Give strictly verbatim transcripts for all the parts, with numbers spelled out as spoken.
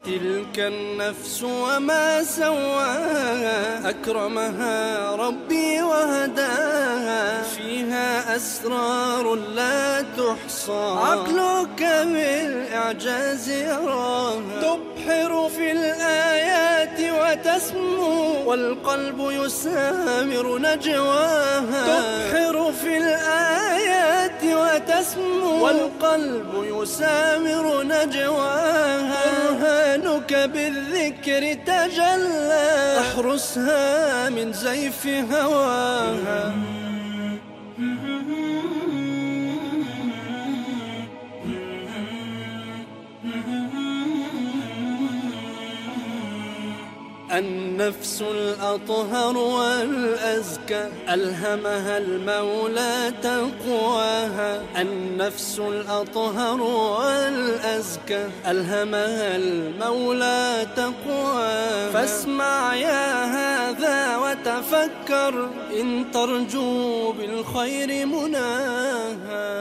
تلك النفس وما سواها أكرمها ربي وهداها فيها أسرار لا تحصى عقلك بالإعجاز يراها تبحر في الآيات وتسمو والقلب يسامر نجواها تبحر في الآيات وتسمو والقلب يسامر نجواها برهانك بالذكر تجلى احرسها من زيف هواها النفس الأطهر والأزكى ألهمها المولى تقواها النفس الأطهر والأزكى ألهمها المولى تقواها فاسمع يا هذا وتفكر إن ترجو بالخير مناها.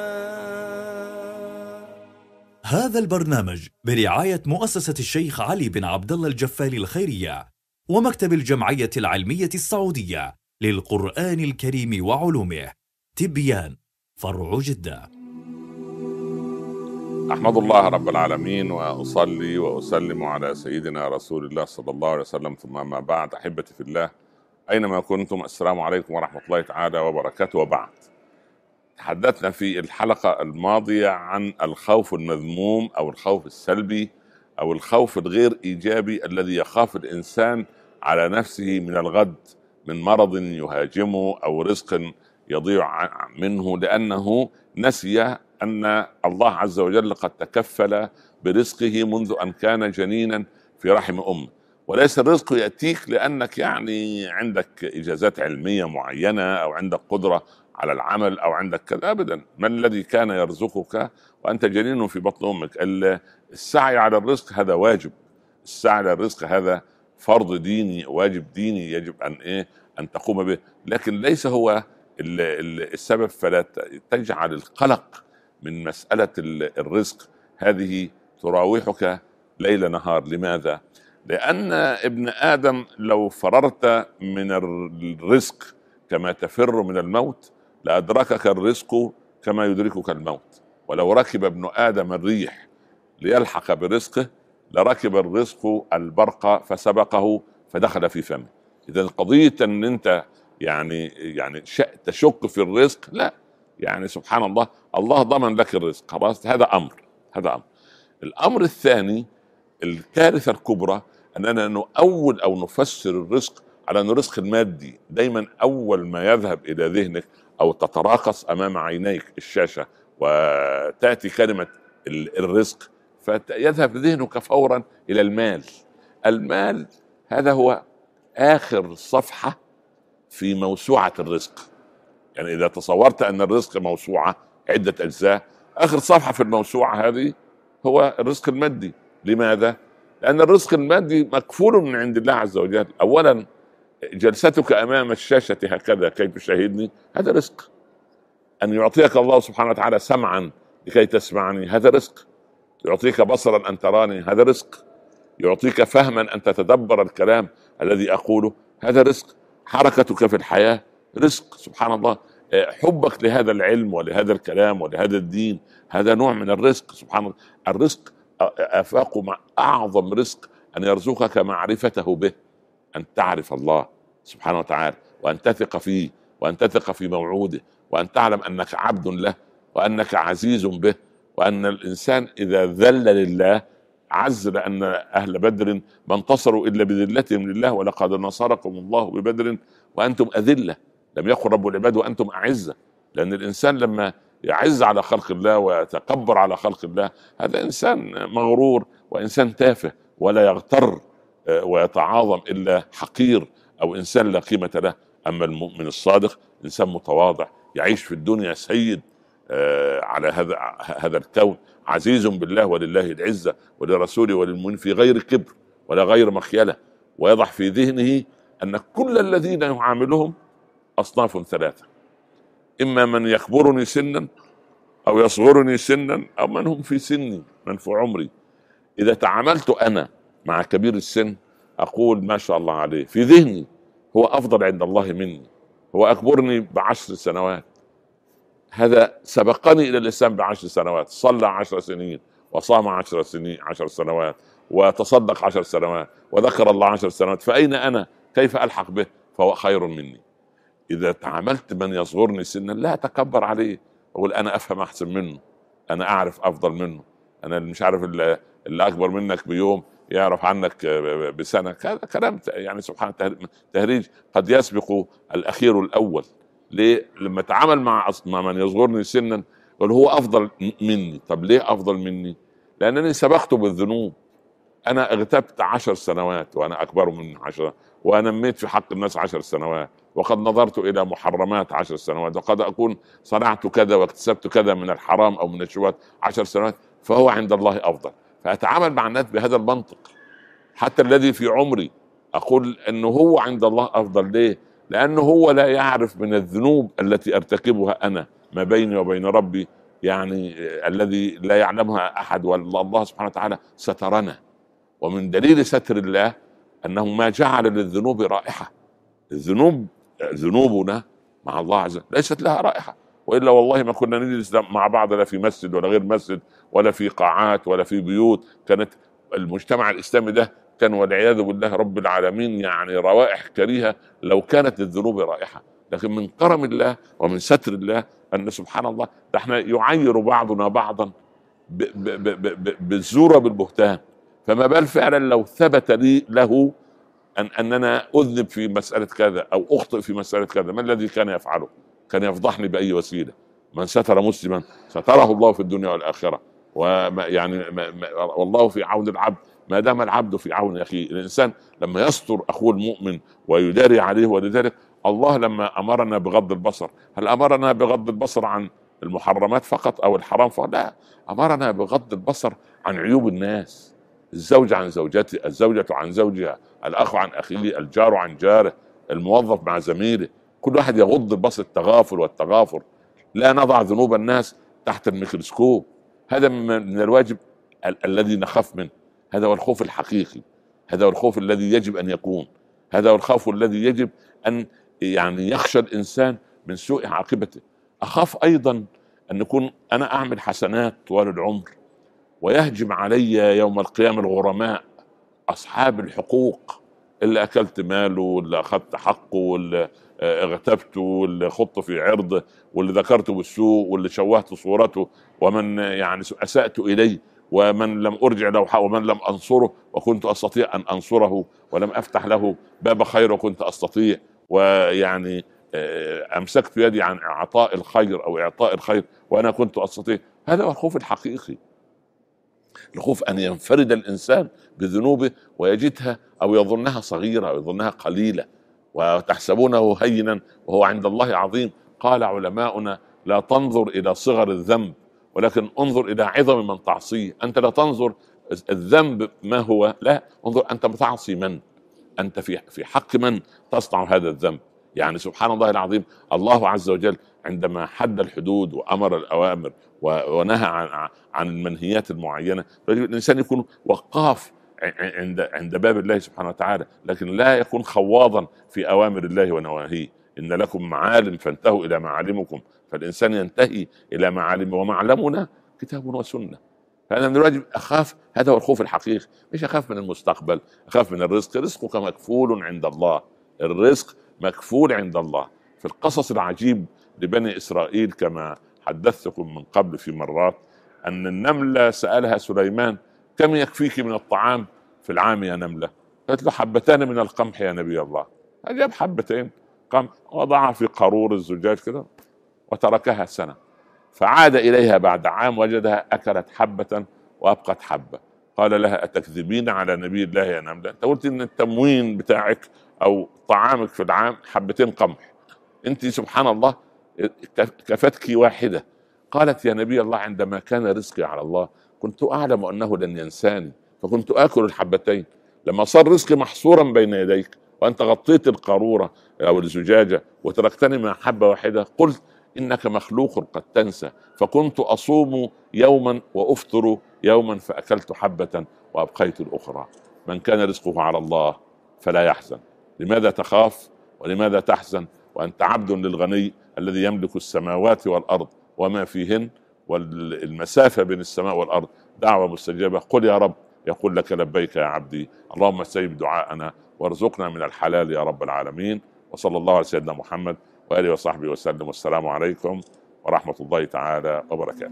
هذا البرنامج برعاية مؤسسة الشيخ علي بن عبد الله الجفالي الخيرية ومكتب الجمعية العلمية السعودية للقرآن الكريم وعلومه. تبيان فرع جدة. أحمد الله رب العالمين وأصلي وأسلم على سيدنا رسول الله صلى الله عليه وسلم، ثم ما بعد. أحبتي في الله أينما كنتم، السلام عليكم ورحمة الله تعالى وبركاته. وبعد، تحدثنا في الحلقة الماضية عن الخوف المذموم أو الخوف السلبي أو الخوف الغير إيجابي الذي يخاف الإنسان على نفسه من الغد، من مرض يهاجمه أو رزق يضيع منه، لأنه نسي أن الله عز وجل قد تكفل برزقه منذ أن كان جنينا في رحم أمه. وليس الرزق يأتيك لأنك يعني عندك إجازات علمية معينة أو عندك قدرة على العمل أو عندك كذا، أبدا. من الذي كان يرزقك وأنت جنين في بطن أمك؟ السعي على الرزق هذا واجب، السعي على الرزق هذا فرض ديني، واجب ديني يجب أن إيه أن تقوم به، لكن ليس هو السبب. فلا تجعل القلق من مسألة الرزق هذه تراوحك ليل نهار. لماذا؟ لأن ابن آدم لو فررت من الرزق كما تفر من الموت لأدركك الرزق كما يدركك الموت. ولو ركب ابن آدم الريح ليلحق برزقه لركب الرزق البرق فسبقه فدخل في فمه. إذا قضية أن أنت يعني يعني تشك في الرزق، لا، يعني سبحان الله، الله ضمن لك الرزق خلاص. هذا أمر هذا أمر الأمر الثاني، الكارثة الكبرى، أننا نؤول أو نفسر الرزق على أن الرزق المادي. دايما أول ما يذهب إلى ذهنك أو تتراقص أمام عينيك الشاشة وتأتي كلمة الرزق فيذهب ذهنك فورا إلى المال. المال هذا هو آخر صفحة في موسوعة الرزق. يعني إذا تصورت أن الرزق موسوعة عدة أجزاء، آخر صفحة في الموسوعة هذه هو الرزق المادي. لماذا؟ لأن الرزق المادي مكفول من عند الله عز وجل. أولا، جلستك أمام الشاشة هكذا كي تشاهدني هذا رزق. أن يعطيك الله سبحانه وتعالى سمعا لكي تسمعني هذا رزق. يعطيك بصرا أن تراني هذا رزق. يعطيك فهما أن تتدبر الكلام الذي أقوله هذا رزق. حركتك في الحياة رزق. سبحان الله، حبك لهذا العلم ولهذا الكلام ولهذا الدين هذا نوع من الرزق. سبحان الله، الرزق أفاق مع أعظم رزق أن يرزقك معرفته به، أن تعرف الله سبحانه وتعالى وأن تثق فيه وأن تثق في موعوده وأن تعلم أنك عبد له وأنك عزيز به، وأن الإنسان إذا ذل لله عز. لأن أهل بدر ما انتصروا إلا بذلتهم لله، ولقد نصركم الله ببدر وأنتم أذلة، لم يقل رب العباد وأنتم أعزة. لأن الإنسان لما يعز على خلق الله ويتكبر على خلق الله هذا إنسان مغرور وإنسان تافه، ولا يغتر ويتعاظم إلا حقير أو إنسان لا قيمة له. أما المؤمن الصادق إنسان متواضع يعيش في الدنيا سيد على هذا هذا الكون، عزيز بالله ولله العزة ولرسوله وللمؤمنين في غير كبر ولا غير مخيلة، ويضع في ذهنه أن كل الذين يعاملهم أصناف ثلاثة: إما من يكبرني سنا أو يصغرني سنا أو من هم في سني، من في عمري. إذا تعاملت أنا مع كبير السن أقول ما شاء الله عليه، في ذهني هو أفضل عند الله مني، هو أكبرني بعشر سنوات، هذا سبقني إلى الإسلام بعشر سنوات، صلى عشر سنين وصام عشر سنين عشر سنوات وتصدق عشر سنوات وذكر الله عشر سنوات، فأين أنا؟ كيف ألحق به؟ فهو خير مني. إذا تعاملت من يصغرني سنا لا أتكبر عليه، أقول أنا أفهم أحسن منه، أنا أعرف أفضل منه، أنا مش عارف اللي أكبر منك بيوم يعرف عنك بسنة. هذا كلام يعني سبحان تهريج قد يسبق الأخير الأول. ليه؟ لما تعامل مع مع من يصغرني سنا يقول هو أفضل مني. طب ليه أفضل مني؟ لأنني سبقته بالذنوب. أنا اغتبت عشر سنوات وأنا أكبر من عشر، ونميت في حق الناس عشر سنوات، وقد نظرت إلى محرمات عشر سنوات، وقد أكون صنعت كذا واكتسبت كذا من الحرام أو من الشبهات عشر سنوات، فهو عند الله أفضل. فأتعامل مع الناس بهذا المنطق. حتى الذي في عمري أقول أنه هو عند الله أفضل. ليه؟ لأنه هو لا يعرف من الذنوب التي أرتكبها أنا ما بيني وبين ربي، يعني الذي لا يعلمها أحد، والله سبحانه وتعالى سترنا. ومن دليل ستر الله أنه ما جعل للذنوب رائحة. الذنوب ذنوبنا مع الله عز وجل ليست لها رائحة، وإلا والله ما كنا نجلس مع بعض لا في مسجد ولا غير مسجد ولا في قاعات ولا في بيوت. كانت المجتمع الإسلامي ده كان والعياذ بالله رب العالمين يعني روائح كريهة لو كانت الذنوب رائحة. لكن من كرم الله ومن ستر الله أن سبحان الله احنا يعير بعضنا بعضا بالزورة بالبهتان. فما بال فعلا لو ثبت لي له أن أننا أذنب في مسألة كذا أو أخطئ في مسألة كذا، ما الذي كان يفعله؟ كان يفضحني بأي وسيلة. من ستر مسلما ستره الله في الدنيا والآخرة. ويعني والله في عون العبد ما دام العبد في عون أخيه. الإنسان لما يستر أخوه المؤمن ويداري عليه، ولذلك الله لما أمرنا بغض البصر، هل أمرنا بغض البصر عن المحرمات فقط أو الحرام فقط؟ لا، أمرنا بغض البصر عن عيوب الناس. الزوج عن زوجته، الزوجة عن زوجها، الأخ عن أخيه، الجار عن جاره، الموظف مع زميله، كل واحد يغض البصر. التغافل والتغافر، لا نضع ذنوب الناس تحت الميكروسكوب. هذا من الواجب ال- الذي نخاف منه. هذا هو الخوف الحقيقي، هذا هو الخوف الذي يجب أن يكون، هذا هو الخوف الذي يجب أن يعني يخشى الإنسان من سوء عاقبته. أخاف أيضا أن يكون أنا أعمل حسنات طوال العمر ويهجم علي يوم القيامة الغرماء أصحاب الحقوق، اللي أكلت ماله، واللي أخذت حقه، واللي اغتبته، واللي خضت في عرضه، واللي ذكرته بالسوء، واللي شوهت صورته، ومن يعني أسأت إليه، ومن لم أرجع له حق، ومن لم أنصره وكنت أستطيع أن أنصره، ولم أفتح له باب خير وكنت أستطيع، ويعني أمسكت يدي عن إعطاء الخير أو إعطاء الخير وأنا كنت أستطيع. هذا هو الخوف الحقيقي. الخوف أن ينفرد الإنسان بذنوبه ويجدها أو يظنها صغيرة أو يظنها قليلة وتحسبونه هينا وهو عند الله عظيم. قال علماؤنا لا تنظر إلى صغر الذنب ولكن انظر إلى عظم من تعصيه. أنت لا تنظر الذنب ما هو، لا، انظر أنت بتعصي من، أنت في في حق من تصنع هذا الذنب. يعني سبحان الله العظيم، الله عز وجل عندما حد الحدود وأمر الأوامر ونهى عن عن المنهيات المعينة، الإنسان يكون وقاف عند عند باب الله سبحانه وتعالى، لكن لا يكون خواضا في أوامر الله ونواهيه. إن لكم معالم فانتهوا إلى معالمكم. فالإنسان ينتهي إلى معالم، ومعلمنا كتاب وسنة. فأنا من الواجب أخاف، هذا هو الخوف الحقيقي، مش أخاف من المستقبل، أخاف من الرزق. رزقك مكفول عند الله، الرزق مكفول عند الله. في القصص العجيب لبني إسرائيل كما حدثتكم من قبل في مرات، أن النملة سألها سليمان كم يكفيك من الطعام في العام يا نملة؟ قالت له حبتان من القمح يا نبي الله. أجاب حبتين قمح وضعها في قارور الزجاج كده وتركها سنة، فعاد إليها بعد عام وجدها أكلت حبة وأبقت حبة. قال لها أتكذبين على نبي الله يا نملة؟ أنت قلت إن التموين بتاعك أو طعامك في العام حبتين قمح، أنت سبحان الله كفتك واحدة. قالت يا نبي الله عندما كان رزقي على الله كنت أعلم أنه لن ينساني فكنت آكل الحبتين. لما صار رزقي محصورا بين يديك وأنت غطيت القارورة أو الزجاجة وتركتني مع حبة واحدة، قلت إنك مخلوق قد تنسى، فكنت أصوم يوما وأفطر يوما فأكلت حبة وأبقيت الأخرى. من كان رزقه على الله فلا يحزن. لماذا تخاف ولماذا تحزن وأنت عبد للغني الذي يملك السماوات والأرض وما فيهن، والمسافة بين السماء والأرض دعوة مستجابة. قل يا رب يقول لك لبيك يا عبدي، اللهم استجب دعاءنا وارزقنا من الحلال يا رب العالمين. وصلى الله على سيدنا محمد وآله وصحبه وسلم، والسلام عليكم ورحمة الله تعالى وبركاته.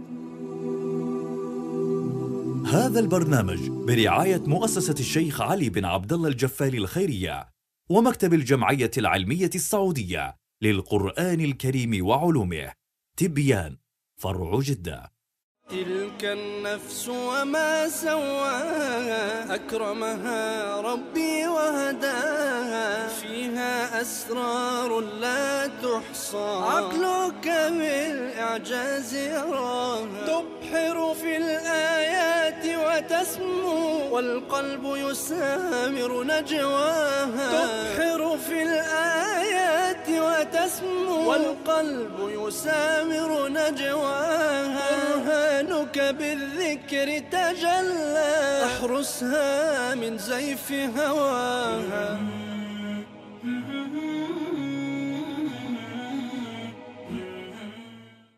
هذا البرنامج برعاية مؤسسة الشيخ علي بن عبد الله الجفالي الخيرية ومكتب الجمعية العلمية السعودية للقرآن الكريم وعلومه. تبيان فرع جدة. تلك النفس وما سواها أكرمها ربي وهداها، فيها أسرار لا تحصى عقلك بالإعجاز يراها، تبحر في الآيات وتسمو والقلب يسامر نجواها، تبحر في الآيات وتسمو والقلب يسامر نجواها، برهانك بالذكر تجلى، احرسها من زيف هواها.